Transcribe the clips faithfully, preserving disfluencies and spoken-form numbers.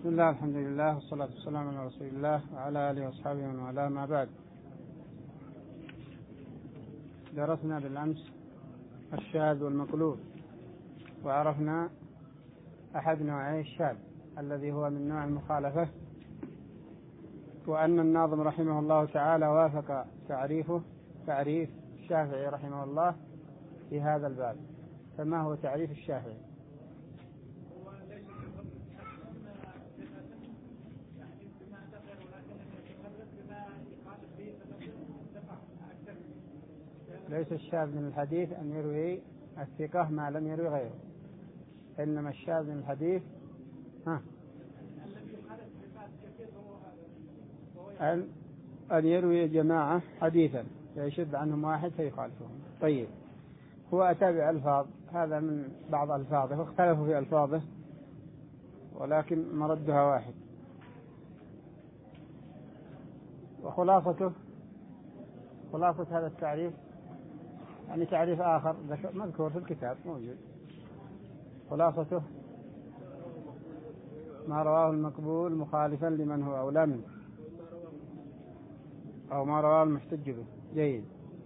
بسم الله، الحمد لله، والصلاة والسلام على رسول الله وعلى آله وأصحابه ومن والاه، ما بعد. درسنا بالأمس الشاذ والمقلوب، وعرفنا أحد نوعي الشاذ الذي هو من نوع المخالفة، وأن الناظم رحمه الله تعالى وافق تعريفه تعريف الشافعي رحمه الله في هذا الباب. فما هو تعريف الشافعي؟ ليس الشاذ من الحديث أن يروي الثقة ما لم يروي غيره، إنما الشاذ من الحديث ها أن أن يروي جماعة حديثا فيشذ عنهم واحد فيخالفهم. طيب، هو أتى بألفاظ، هذا من بعض ألفاظه، واختلفوا في ألفاظه ولكن مردها واحد. وخلاصته خلاصة هذا التعريف يعني تعريف آخر مذكور في الكتاب موجود. خلاصته ما رواه المقبول مخالفا لمن هو أولى منه، أو ما رواه المحتج به. جيد.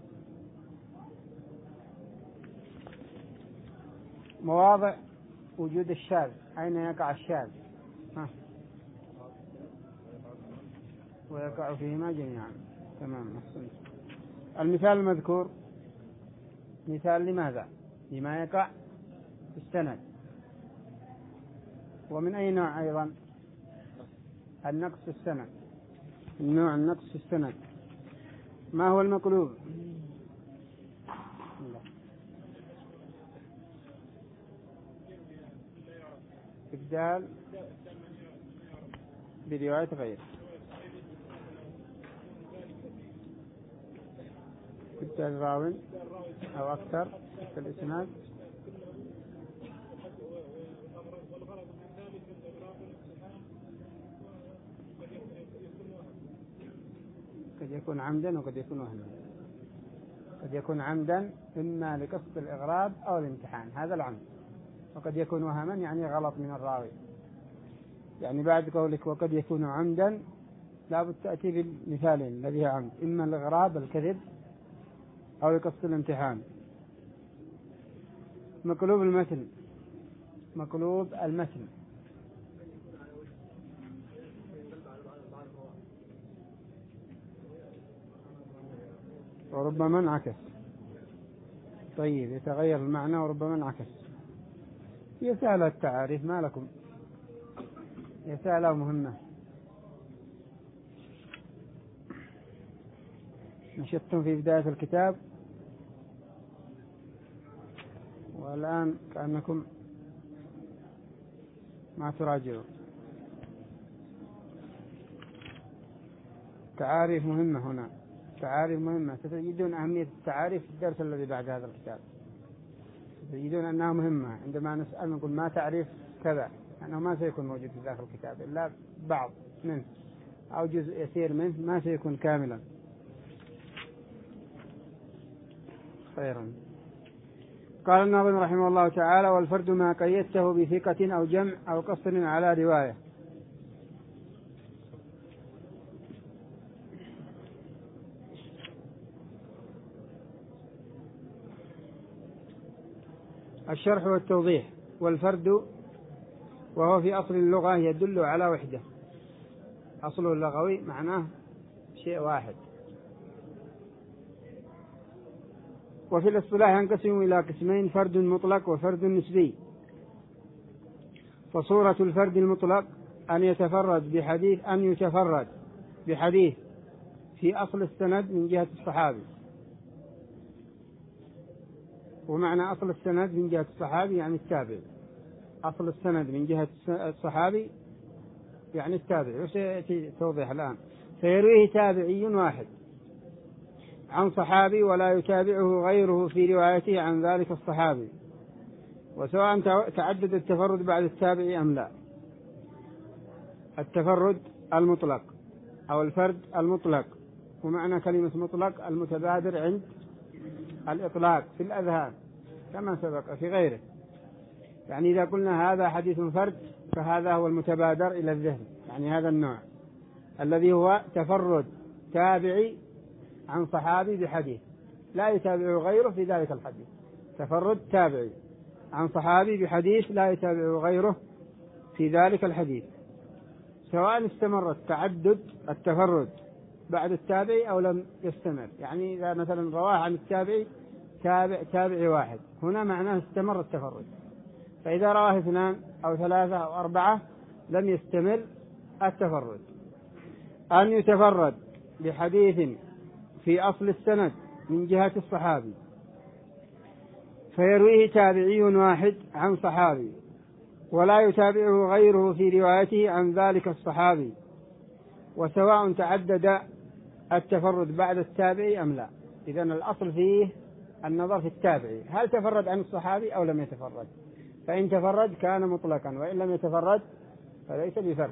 مواضع وجود الشاذ، أين يقع الشاذ؟ ها. ويقع فيهما جميعا. تمام، أحسنت. المثال المذكور مثال لماذا؟ لما يقع في السند. ومن أي نوع أيضا؟ النقص في السند، النوع النقص في السند. ما هو المقلوب؟ إبدال برواية غير، إبدال راو أو أكثر في الإسناد قد يكون عمدا وقد يكون وهما. قد يكون عمدا إما لقصد الإغراب أو الامتحان، هذا العمد. وقد يكون وهما يعني غلط من الراوي. يعني بعد قولك وقد يكون عمدا لابد تأتي بالمثالين الذي هي عمد، إما الإغراب الكذب أو لقصد الامتحان. مقلوب المتن، مقلوب المتن وربما انعكس. طيب، يتغير المعنى وربما انعكس. هي سهلة التعاريف، ما لكم؟ هي سهلة ومهمة. نشطتم في بداية الكتاب والآن كأنكم ما تراجعوا. تعاريف مهمة هنا، تعاريف مهمة. ستجدون أهمية التعاريف في الدرس الذي بعد هذا الكتاب. ستجدون أنها مهمة. عندما نسأل نقول ما تعريف كذا، أنه ما سيكون موجود في داخل الكتاب إلا بعض منه أو جزء يسير منه، ما سيكون كاملا. خيرا. قال الناظم رحمه الله تعالى: والفرد ما قيدته بثقة أو جمع أو قصر على رواية. الشرح والتوضيح. والفرد وهو في أصل اللغة يدل على وحدة. أصله اللغوي معناه شيء واحد. وفي الاصطلاح ينقسم إلى قسمين: فرد مطلق وفرد نسبي. فصورة الفرد المطلق أن يتفرد بحديث أن يتفرد بحديث في أصل السند من جهة الصحابي. ومعنى أصل السند من جهة الصحابي يعني التابع. أصل السند من جهة الصحابي يعني التابع، وسيأتي توضيح الآن. فيرويه تابعي واحد عن صحابي ولا يتابعه غيره في روايته عن ذلك الصحابي، وسواء تعدد التفرد بعد التابع أم لا. التفرد المطلق أو الفرد المطلق، ومعنى كلمة مطلق المتبادر عند الإطلاق في الأذهان كما سبق في غيره. يعني إذا قلنا هذا حديث فرد فهذا هو المتبادر إلى الذهن، يعني هذا النوع الذي هو تفرد تابعي عن صحابي بحديث لا يتابع غيره في ذلك الحديث. تفرد تابعي عن صحابي بحديث لا يتابع غيره في ذلك الحديث، سواء استمر التعدد التفرد بعد التابعي أو لم يستمر. يعني إذا مثلا رواه عن التابعي تابع تابعي واحد، هنا معناه استمر التفرد. فإذا رواه اثنان أو ثلاثة أو أربعة لم يستمر التفرد. أن يتفرد بحديث في أصل السند من جهة الصحابي فيرويه تابعي واحد عن صحابي ولا يتابعه غيره في روايته عن ذلك الصحابي، وسواء تعدد التفرد بعد التابعي أم لا. إذن الأصل فيه النظر في التابعي، هل تفرد عن الصحابي أو لم يتفرد؟ فإن تفرد كان مطلقا، وإن لم يتفرد فليس بفرد.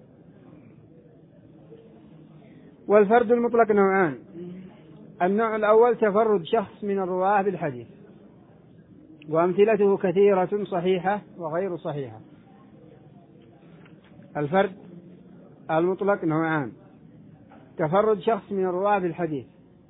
والفرد المطلق نوعان: النوع الأول تفرد شخص من الرواه بالحديث، وأمثلته كثيرة صحيحة وغير صحيحة. الفرد المطلق نوعان: تفرد شخص من الرواه بالحديث،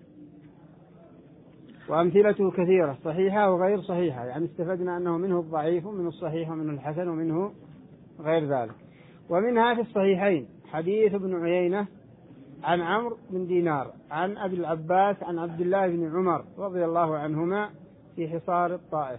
وأمثلته كثيرة صحيحة وغير صحيحة، يعني استفدنا أنه منه الضعيف ومنه الصحيح ومنه الحسن ومنه غير ذلك. ومنها في الصحيحين حديث ابن عيينة عن عمرو بن دينار عن أبي العباس عن عبد الله بن عمر رضي الله عنهما في حصار الطائف.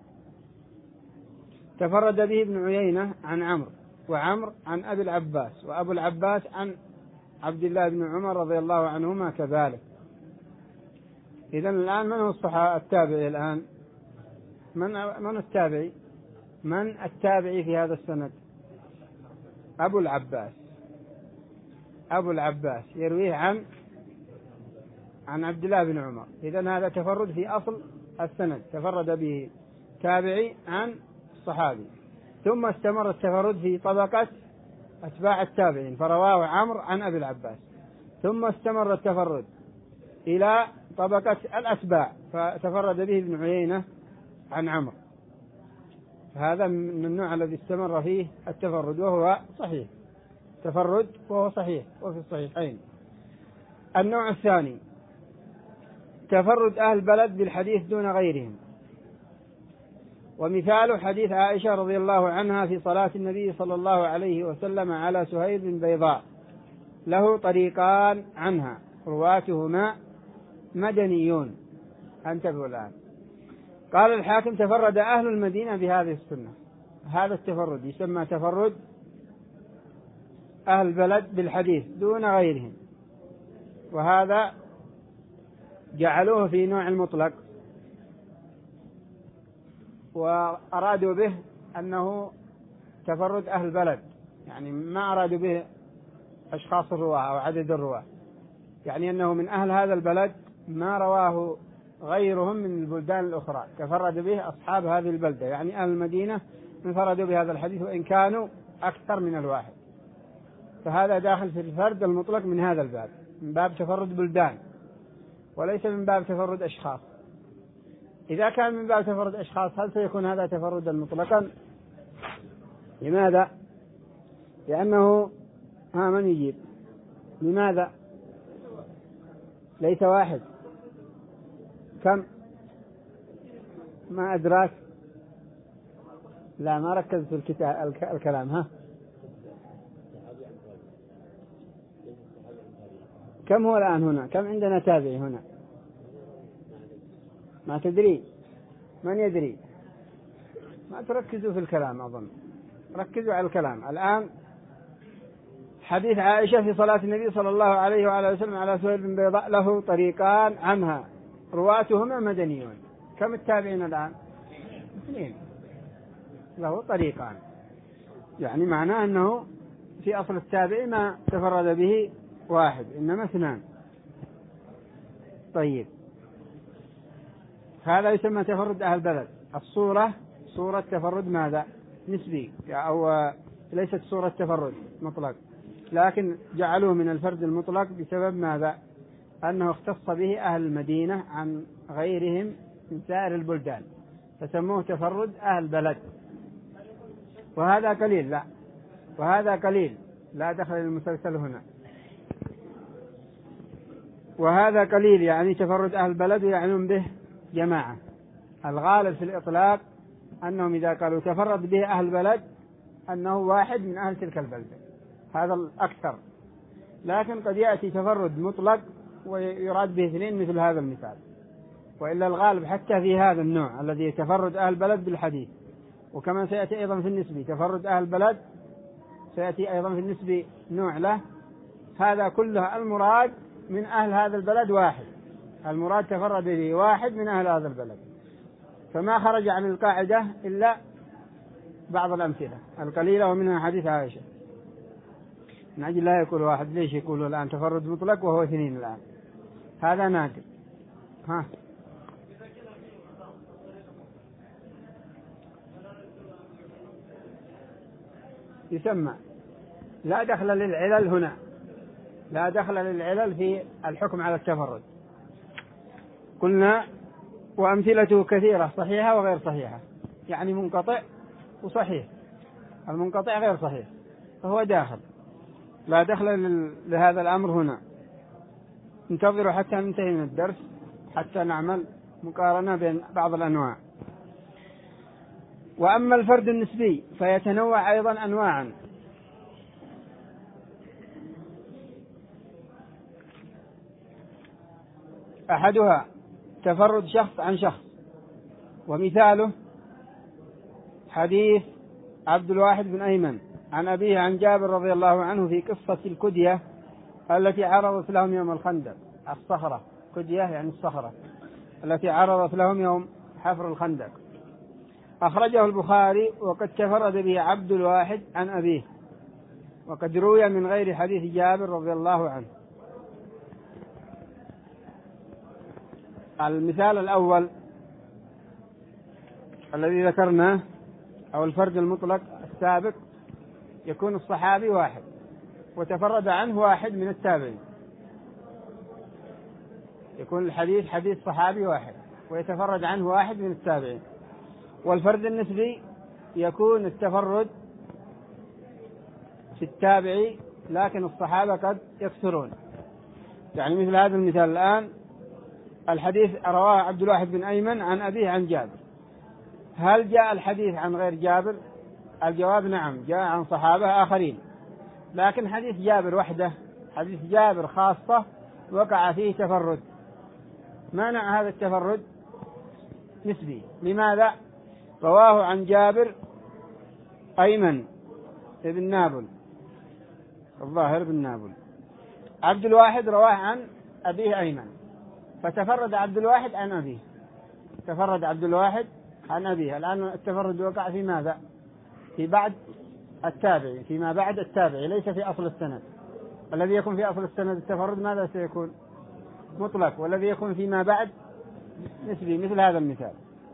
تفرد به ابن عيينة عن عمرو، وعمرو عن أبي العباس، وأبو العباس عن عبد الله بن عمر رضي الله عنهما كذلك. إذن الآن من هو الصحابي التابعي؟ الآن من من التابعي؟ من التابعي في هذا السند؟ أبو العباس. أبو العباس يرويه عن عن عبد الله بن عمر. إذن هذا تفرد في أصل السند، تفرد به تابعي عن الصحابي، ثم استمر التفرد في طبقة أتباع التابعين فرواه عمرو عن أبي العباس، ثم استمر التفرد إلى طبقة الأتباع فتفرد به ابن عيينة عن عمرو. هذا من النوع الذي استمر فيه التفرد وهو صحيح، تفرد وهو صحيح وفي الصحيحين. النوع الثاني تفرد أهل البلد بالحديث دون غيرهم، ومثال حديث عائشة رضي الله عنها في صلاة النبي صلى الله عليه وسلم على سهيل بن بيضاء، له طريقان عنها رواتهما مدنيون. انتبهوا الآن. قال الحاكم تفرد أهل المدينة بهذه السنة. هذا التفرد يسمى تفرد أهل البلد بالحديث دون غيرهم، وهذا جعلوه في نوع المطلق، وأرادوا به أنه تفرد أهل البلد، يعني ما أرادوا به أشخاص الرواة أو عدد الرواة، يعني أنه من أهل هذا البلد ما رواه غيرهم من البلدان الأخرى، تفرد به أصحاب هذه البلدة، يعني أهل المدينة انفردوا بهذا الحديث وإن كانوا أكثر من الواحد. فهذا داخل في الفرد المطلق من هذا الباب، من باب تفرد بلدان وليس من باب تفرد أشخاص. إذا كان من باب تفرد أشخاص هل سيكون هذا تفردا مطلقا؟ لماذا؟ لأنه ها من يجيب؟ لماذا؟ ليس واحد. كم؟ ما أدراك؟ لا ما ركز في الكتاب الكلام. ها كم هو الآن هنا؟ كم عندنا تابعي هنا؟ ما تدري؟ من يدري؟ ما تركزوا في الكلام، أظن ركزوا على الكلام. الآن حديث عائشة في صلاة النبي صلى الله عليه وعلى وسلم على سهيل بن بيضاء له طريقان عنها رواتهما مدنيون. كم التابعين الآن؟ اثنين، له طريقان، يعني معناه أنه في أصل التابع ما تفرد به واحد إنما اثنان. طيب هذا يسمى تفرد أهل البلد. الصورة صورة تفرد ماذا؟ نسبي، أو ليست صورة تفرد مطلق، لكن جعلوه من الفرد المطلق بسبب ماذا؟ أنه اختص به أهل المدينة عن غيرهم من سائر البلدان فسموه تفرد أهل البلد. وهذا قليل، لا وهذا قليل لا دخل للمسلسل هنا. وهذا قليل يعني تفرد أهل البلد يعنون به جماعة. الغالب في الإطلاق أنهم إذا قالوا تفرد به أهل البلد أنه واحد من أهل تلك البلدة، هذا الأكثر. لكن قد يأتي تفرد مطلق ويراد به اثنين مثل هذا المثال. وإلا الغالب حتى في هذا النوع الذي يتفرد أهل البلد بالحديث، وكما سيأتي أيضا في النسبي تفرد أهل البلد، سيأتي أيضا في النسبي نوع له، هذا كله المراد من أهل هذا البلد واحد، المراد تفرد به واحد من أهل هذا البلد. فما خرج عن القاعدة إلا بعض الأمثلة القليلة، ومنها حديث عائشة. من أجل لا يقول واحد، ليش يقولوا الآن تفرد مطلق وهو اثنين الآن؟ هذا نادر. ها يسمى لا دخل للعلل هنا، لا دخل للعلل في الحكم على التفرد. قلنا وأمثلته كثيرة صحيحة وغير صحيحة، يعني منقطع وصحيح. المنقطع غير صحيح فهو داخل، لا دخل لهذا الأمر هنا. انتظروا حتى ننتهي من الدرس حتى نعمل مقارنة بين بعض الأنواع. وأما الفرد النسبي فيتنوع أيضا أنواعا. أحدها تفرد شخص عن شخص، ومثاله حديث عبد الواحد بن أيمن عن أبيه عن جابر رضي الله عنه في قصة الكدية التي عرضت لهم يوم الخندق. الصخرة، كدية يعني الصخرة التي عرضت لهم يوم حفر الخندق. أخرجه البخاري وقد تفرد به عبد الواحد عن أبيه، وقد روي من غير حديث جابر رضي الله عنه. المثال الأول الذي ذكرناه أو الفرد المطلق السابق يكون الصحابي واحد وتفرد عنه واحد من التابعين، يكون الحديث حديث صحابي واحد ويتفرد عنه واحد من التابعين. والفرد النسبي يكون التفرد في التابعي لكن الصحابة قد يكثرون. يعني مثل هذا المثال الآن، الحديث رواه عبد الواحد بن أيمن عن أبيه عن جابر. هل جاء الحديث عن غير جابر؟ الجواب نعم، جاء عن صحابة آخرين، لكن حديث جابر وحده، حديث جابر خاصة وقع فيه تفرد. مانع هذا التفرد نسبي. لماذا؟ رواه عن جابر أيمن ابن نابل، الظاهر بن نابل. عبد الواحد رواه عن أبيه أيمن، فتفرد عبد الواحد عن أبيه، تفرد عبد الواحد عن أبيه. الآن التفرد وقع في ماذا؟ في بعد التابعي، فيما بعد التابعي، ليس في أصل السند. الذي يكون في أصل السند التفرد ماذا سيكون؟ مطلق، والذي يكون فيما بعد نسبي، مثل هذا المثال.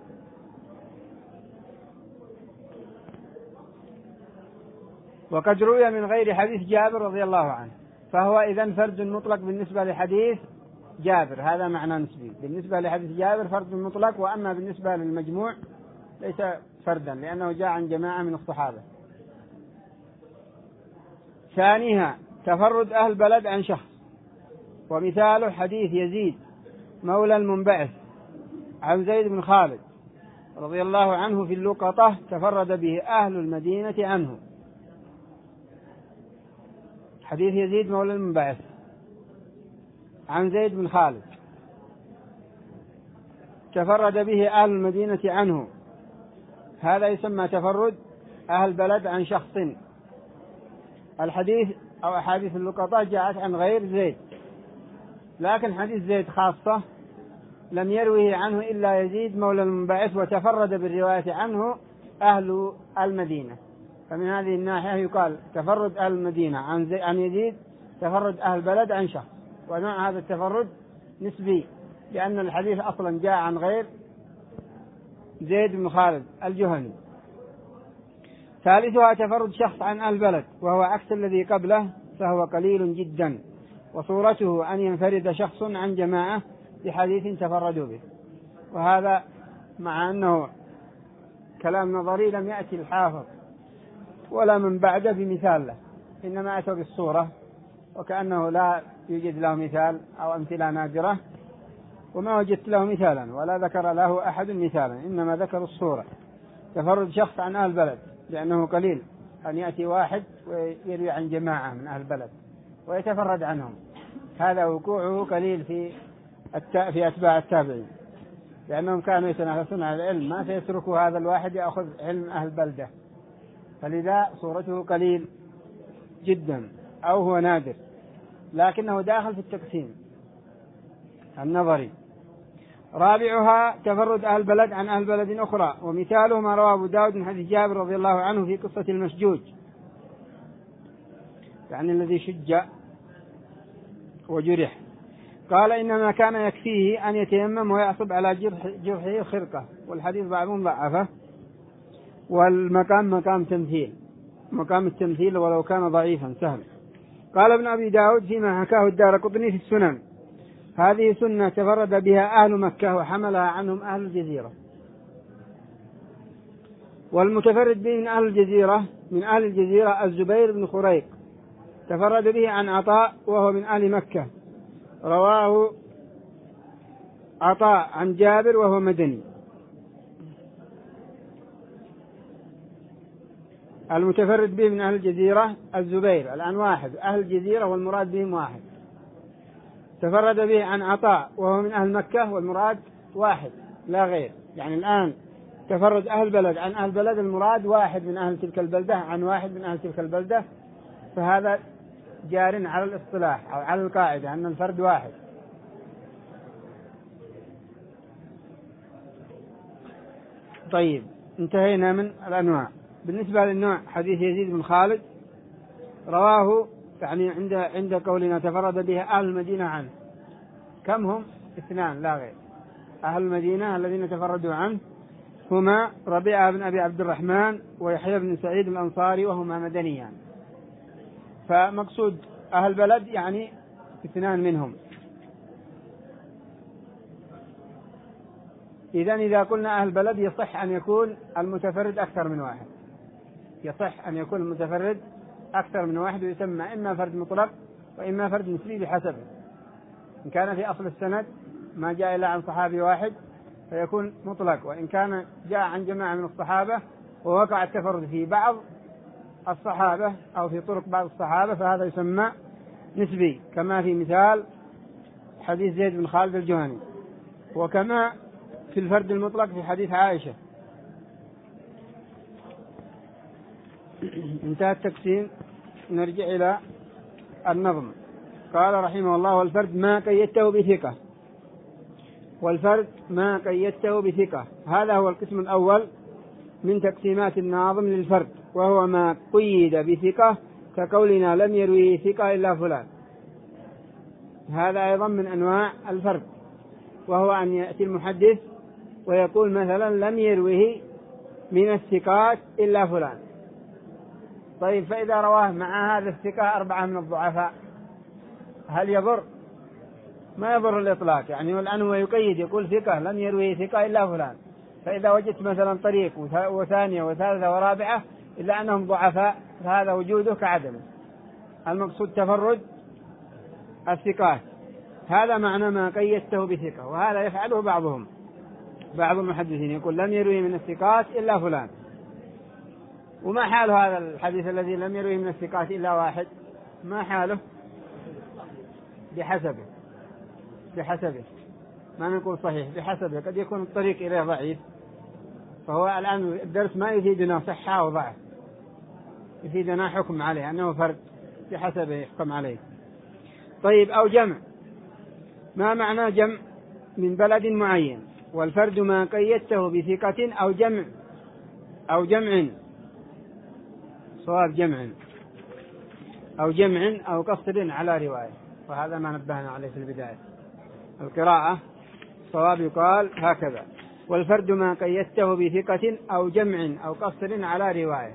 وقد روي من غير حديث جابر رضي الله عنه، فهو إذن فرد مطلق بالنسبة لحديث جابر، هذا معنى نسبي. بالنسبة لحديث جابر فرد مطلق، وأما بالنسبة للمجموع ليس فردا لأنه جاء عن جماعة من الصحابة. ثانيها تفرد أهل بلد عن شخص، ومثاله حديث يزيد مولى المنبعث عن زيد بن خالد رضي الله عنه في اللقطة، تفرد به أهل المدينة عنه. حديث يزيد مولى المنبعث عن زيد بن خالد تفرد به أهل المدينة عنه، هذا يسمى تفرد أهل بلد عن شخص. الحديث أو أحاديث اللقطة جاءت عن غير زيد، لكن حديث زيد خاصة لم يروه عنه إلا يزيد مولى المنبعث، وتفرد بالرواية عنه أهل المدينة. فمن هذه الناحية يقال تفرد أهل المدينة عن, عن يزيد، تفرد أهل البلد عن شخص. ونوع هذا التفرد نسبي، لأن الحديث أصلا جاء عن غير زيد بن خالد الجهني. ثالثها تفرد شخص عن أهل البلد، وهو عكس الذي قبله، فهو قليل جدا، وصورته أن ينفرد شخص عن جماعة بحديث تفردوا به. وهذا مع أنه كلام نظري لم يأتي الحافظ ولا من بعده بمثال له، إنما أتوا بالصورة وكأنه لا يوجد له مثال أو أمثلة نادرة، وما وجدت له مثالا ولا ذكر له أحد مثالا، إنما ذكر الصورة. تفرد شخص عن أهل البلد، لأنه قليل أن يأتي واحد ويروي عن جماعة من أهل البلد ويتفرد عنهم، هذا وقوعه قليل في في أتباع التابعين، لأنهم كانوا يتنافسون على العلم، ما سيتركوا هذا الواحد يأخذ علم أهل البلدة، فلذا صورته قليل جدا أو هو نادر، لكنه داخل في التقسيم النظري. رابعها تفرد أهل بلد عن أهل بلد أخرى، ومثاله ما رواه أبو داود من حديث جابر رضي الله عنه في قصة المشجوج، يعني الذي شج وجرح، قال إنما كان يكفيه أن يتيمم ويعصب على جرح جرحه خرقة، والحديث بعضهم ضعفه، والمقام مقام تمثيل، مقام التمثيل ولو كان ضعيفا سهل. قال ابن أبي داود فيما حكاه الدارقطني في السنن: هذه سنة تفرد بها أهل مكة وحملها عنهم أهل الجزيرة. والمتفرد به من أهل الجزيرة من أهل الجزيرة الزبير بن خريق، تفرد به عن عطاء وهو من أهل مكة، رواه عطاء عن جابر وهو مدني. المتفرد به من أهل الجزيرة الزبير، الآن واحد، أهل الجزيرة والمراد بهم واحد. تفرد به عن عطاء وهو من أهل مكة والمراد واحد لا غير، يعني الآن تفرد أهل بلد عن أهل بلد، المراد واحد من أهل تلك البلدة عن واحد من أهل تلك البلدة، فهذا جار على الاصطلاح أو على القاعدة أن الفرد واحد. طيب، انتهينا من الأنواع. بالنسبة للنوع حديث يزيد بن خالد، رواه يعني عند عند قولنا تفرد به أهل المدينة عنه، كم هم؟ اثنان لا غير. أهل المدينة الذين تفردوا عنه هما ربيعة بن أبي عبد الرحمن ويحيى بن سعيد الأنصاري، وهما مدنيان، فمقصود أهل بلد يعني اثنان منهم. إذن إذا قلنا أهل بلد يصح أن يكون المتفرد أكثر من واحد، يصح أن يكون المتفرد أكثر من واحد، ويسمى إما فرد مطلق وإما فرد نسبي بحسبه. إن كان في أصل السند ما جاء إلا عن صحابي واحد فيكون مطلق، وإن كان جاء عن جماعة من الصحابة ووقع التفرد في بعض الصحابة أو في طرق بعض الصحابة فهذا يسمى نسبي، كما في مثال حديث زيد بن خالد الجهني، وكما في الفرد المطلق في حديث عائشة. انتهى التقسيم، نرجع إلى النظم. قال رحمه الله: والفرد ما قيدته بثقة، والفرد ما قيدته بثقة، هذا هو القسم الأول من تقسيمات الناظم للفرد، وهو ما قيد بثقة، كقولنا لم يروي ثقة إلا فلان. هذا أيضا من أنواع الفرد، وهو أن يأتي المحدث ويقول مثلا لم يروه من الثقات إلا فلان. طيب، فإذا رواه مع هذا الثقة أربعة من الضعفاء هل يضر؟ ما يضر الإطلاق، يعني والآن هو يقيد يقول ثقة لم يروه ثقة إلا فلان، فإذا وجدت مثلا طريق وثانية وثالثة ورابعة إلا أنهم ضعفاء فهذا وجوده كعدمه. المقصود تفرد الثقات، هذا معنى ما قيدته بثقة، وهذا يفعله بعضهم، بعض المحدثين يقول لم يروي من الثقات إلا فلان. وما حال هذا الحديث الذي لم يروي من الثقات إلا واحد؟ ما حاله؟ بحسبه، بحسبه ما نقول صحيح، بحسبه، قد يكون الطريق إليه ضعيف، فهو الآن الدرس ما يفيدنا صحة أو ضعف، يفيدنا حكم عليه أنه فرد، بحسبه يحكم عليه. طيب، أو جمع. ما معنى جمع؟ من بلد معين. والفرد ما قيدته بثقة أو جمع أو جمع، صواب جمع أو جمع أو قصر على رواية، وهذا ما نبهنا عليه في البداية. القراءة صواب يقال هكذا: والفرد ما قيدته بثقة أو جمع أو قصر على رواية.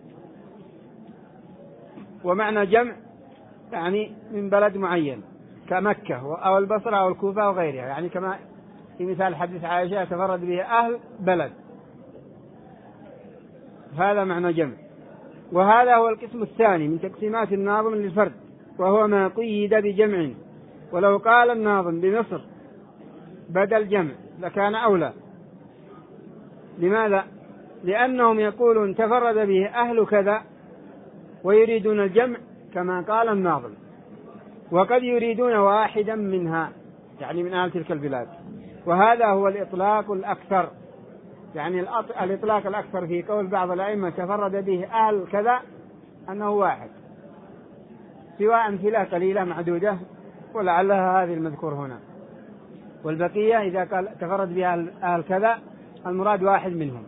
ومعنى جمع يعني من بلد معين كمكة أو البصرة أو الكوفة وغيرها، يعني كما في مثال حديث عائشة تفرد به أهل بلد، هذا معنى جمع. وهذا هو القسم الثاني من تقسيمات الناظم للفرد، وهو ما قيد بجمع، ولو قال الناظم بمصر بدل جمع لكان أولى. لماذا؟ لأنهم يقولون تفرد به أهل كذا ويريدون الجمع كما قال الناظم، وقد يريدون واحدا منها يعني من أهل تلك البلاد، وهذا هو الإطلاق الأكثر. يعني الإطلاق الأكثر في قول بعض الأئمة تفرد به أهل كذا أنه واحد، سواء أمثلة قليلة معدودة ولعلها هذه المذكور هنا، والبقية إذا قال تفرد بها أهل كذا المراد واحد منهم.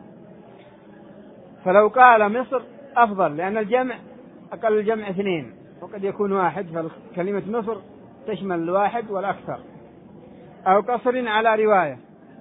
فلو قال مصر أفضل، لأن الجمع أقل الجمع اثنين وقد يكون واحد، فكلمة مصر تشمل الواحد والأكثر. أو قصر على رواية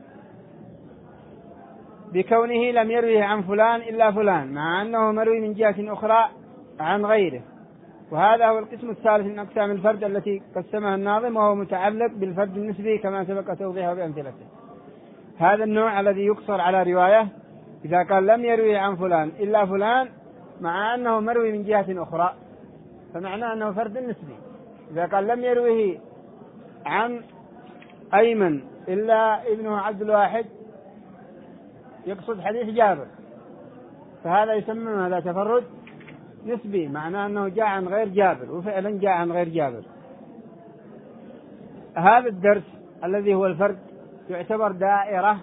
بكونه لم يرويه عن فلان إلا فلان، مع أنه مروي من جهة أخرى عن غيره، وهذا هو القسم الثالث من أقسام الفرد التي قسمها الناظم، وهو متعلق بالفرد النسبي كما سبق توضيحه بأمثلته. هذا النوع الذي يقصر على رواية إذا قال لم يرويه عن فلان إلا فلان مع أنه مروي من جهة أخرى، فمعناه أنه فرد نسبي. إذا قال لم يرويه عن أيمن إلا ابنه عبد الواحد يقصد حديث جابر، فهذا يسمى هذا تفرد نسبي، معناه أنه جاء عن غير جابر، وفعلا جاء عن غير جابر. هذا الدرس الذي هو الفرد يعتبر دائرة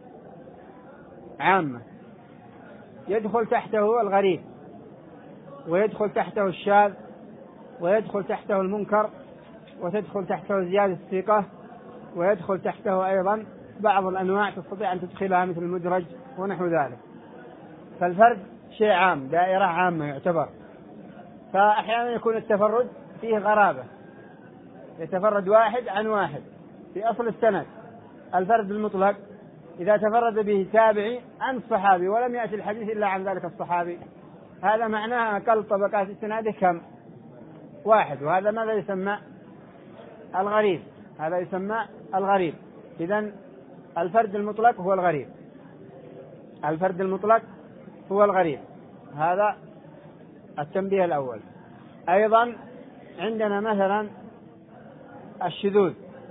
عامة يدخل تحته الغريب، ويدخل تحته الشاذ، ويدخل تحته المنكر، وتدخل تحته زيادة الثقة، ويدخل تحته أيضا بعض الأنواع تستطيع أن تدخلها مثل المدرج ونحو ذلك. فالفرد شيء عام، دائرة عامة يعتبر. فأحيانا يكون التفرد فيه غرابة، يتفرد واحد عن واحد في أصل السند. الفرد المطلق إذا تفرد به تابعي عن الصحابي ولم يأتي الحديث إلا عن ذلك الصحابي، هذا معناه أقل طبقات السناد كم؟ واحد، وهذا ماذا يسمى؟ الغريب. هذا يسمى الغريب. إذن الفرد المطلق هو الغريب، الفرد المطلق هو الغريب. هذا التنبيه الأول. أيضا عندنا مثلا الشذوذ،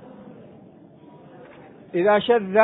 إذا شذ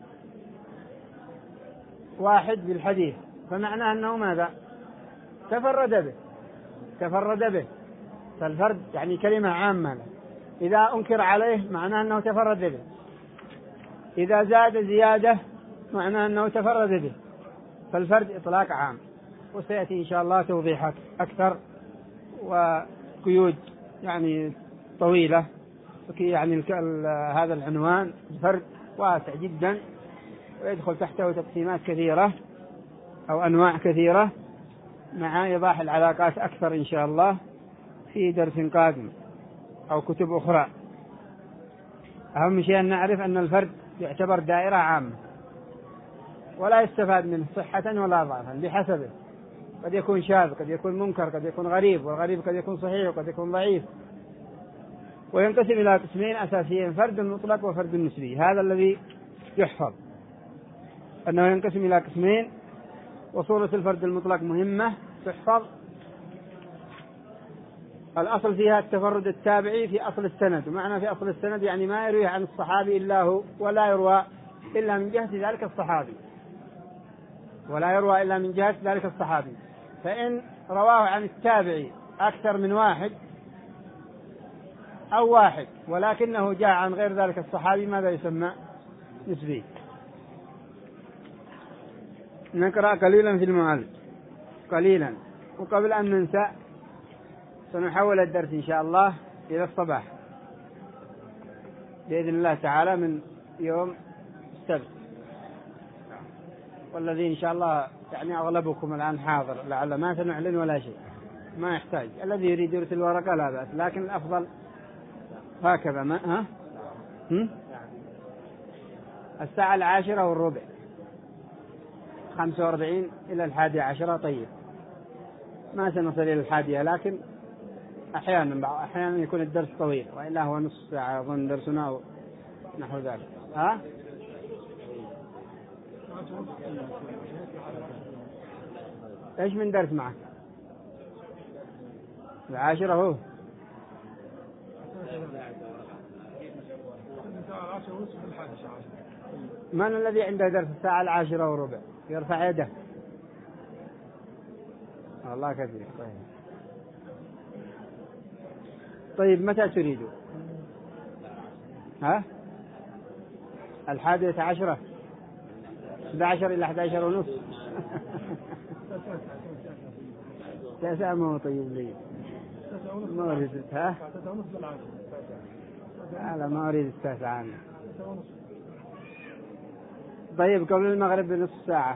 واحد بالحديث فمعناه أنه ماذا؟ تفرد به، تفرد به. فالفرد يعني كلمة عامة، إذا أنكر عليه معناه أنه تفرد به، إذا زاد زيادة معناه أنه تفرد به. فالفرد إطلاق عام، وسيأتي إن شاء الله توضيحات أكثر وقيود يعني طويلة. يعني هذا العنوان الفرد واسع جدا، ويدخل تحته تقسيمات كثيرة أو أنواع كثيرة، مع إيضاح العلاقات أكثر إن شاء الله في درس قادم أو كتب أخرى. أهم شيء أن نعرف أن الفرد يعتبر دائرة عامة ولا يستفاد منه صحة ولا ضعفا بحسبه، قد يكون شاذ، قد يكون منكر، قد يكون غريب، والغريب قد يكون صحيح وقد يكون ضعيف. وينقسم إلى قسمين أساسيين، فرد مطلق وفرد نسبي. هذا الذي يحفظ أنه ينقسم إلى قسمين، وصورة الفرد المطلق مهمة تحفظ. الأصل فيها التفرد التابعي في أصل السند، ومعنى في أصل السند يعني ما يرويه عن الصحابي إلا هو، ولا يروى إلا من جهة ذلك الصحابي، ولا يروى إلا من جهة ذلك الصحابي. فإن رواه عن التابعي أكثر من واحد أو واحد ولكنه جاء عن غير ذلك الصحابي، ماذا يسمى؟ نسبي. نقرأ قليلا في المعالج قليلا، وقبل أن ننسى سنحول الدرس إن شاء الله إلى الصباح بإذن الله تعالى من يوم السبت، والذي إن شاء الله يعني أغلبكم الآن حاضر، لعل ما سنعلن ولا شيء، ما يحتاج. الذي يريد يرسل ورقة لا بأس، لكن الأفضل هكذا. ما ها؟ هم؟ الساعة العاشرة والربع، خمسة وأربعين إلى الحادية عشرة. طيب، ما سنصل إلى الحادية، لكن أحيانا أحيانا يكون الدرس طويل، وإلا هو نصف ساعة أظن درسنا أو نحو ذلك. ها؟ إيش من درس معك؟ العاشرة هو من الذي عنده درس الساعة العاشرة وربع يرفع يده؟ الله كثير. طيب طيب متى تريدوا؟ ها الحادية عشرة إحدى عشر إلى إحدى عشر ونصف. تسعة مو طيب لي ما أريد. ها لا ما أريد التاسعة. طيب قبل المغرب بنصف ساعة.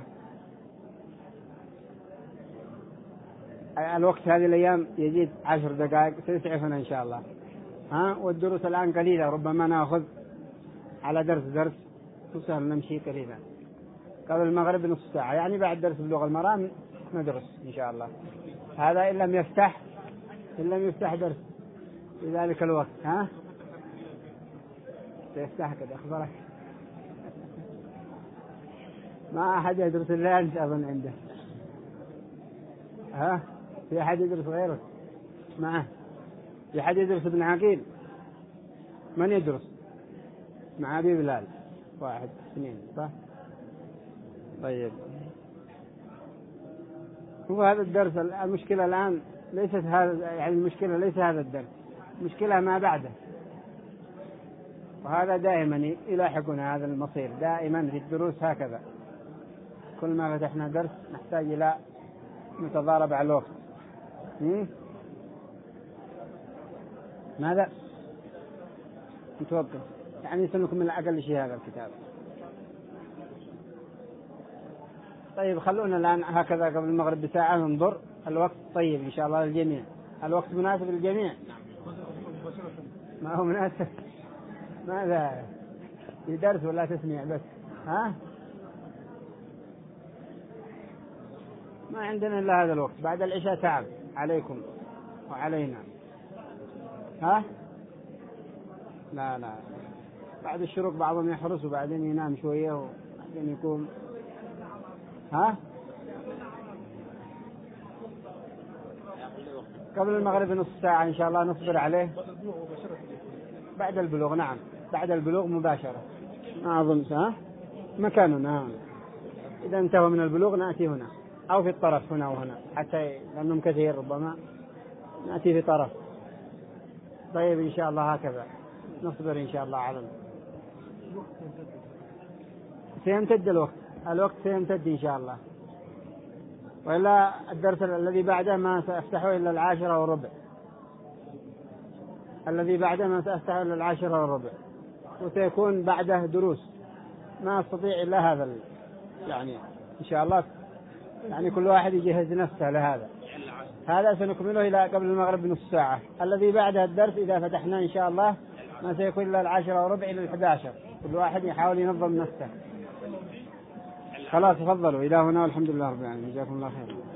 الوقت هذه الأيام يزيد عشر دقائق سيسعفنا إن شاء الله. ها والدروس الآن قليلة ربما نأخذ على درس درس وسهل نمشي قليلا. قبل المغرب بنصف ساعة يعني بعد درس بلوغ المرام ندرس إن شاء الله. هذا إن لم يفتح إن لم يفتح درس في ذلك الوقت. ها سيفتح كده أخبرك ما أحد يدرس إلا أنت أظن عنده. ها في أحد يدرس غيرك معه؟ في أحد يدرس ابن عقيل؟ من يدرس مع أبي بلال؟ واحد اثنين صح. طيب هو هذا الدرس المشكلة الآن ليست هذا يعني المشكلة ليس هذا الدرس المشكلة ما بعده. وهذا دائما يلاحقنا هذا المصير دائما في الدروس هكذا. كل ما فتحنا درس نحتاج إلى نتضارب على الوقت. ماذا نتوقف يعني سنكمل أقل شيء هذا الكتاب. طيب خلونا الآن هكذا قبل المغرب بساعة ننظر الوقت. طيب إن شاء الله للجميع الوقت مناسب للجميع. ما هو مناسب ماذا يدرس ولا تسمع بس؟ ها ما عندنا إلا هذا الوقت. بعد العشاء تعب عليكم وعلينا. ها لا لا بعد الشروق بعضهم يحرس وبعدين ينام شوية وبعدين يقوم. ها قبل المغرب نصف ساعة إن شاء الله نصبر عليه. بعد البلوغ نعم بعد البلوغ مباشرة ما أظن. ها مكاننا إذا انتهوا من البلوغ نأتي هنا أو في الطرف هنا وهنا حتى لأنهم كثير ربما نأتي في طرف. طيب إن شاء الله هكذا نصبر إن شاء الله على سيمتد الوقت الوقت سيمتد إن شاء الله. وإلا الدرس الذي بعده ما سأفتحه إلا العاشرة والربع. الذي بعده ما سأفتحه إلا العاشرة والربع وسيكون بعده دروس ما أستطيع إلا هذا يعني إن شاء الله يعني كل واحد يجهز نفسه لهذا. هذا سنكمله إلى قبل المغرب بنصف ساعة. الذي بعدها الدرس إذا فتحنا إن شاء الله ما سيكون إلا العاشرة وربع إلى الحادي عشر. كل واحد يحاول ينظم نفسه. خلاص تفضلوا إلى هنا والحمد لله رب العالمين. جزاكم الله خير.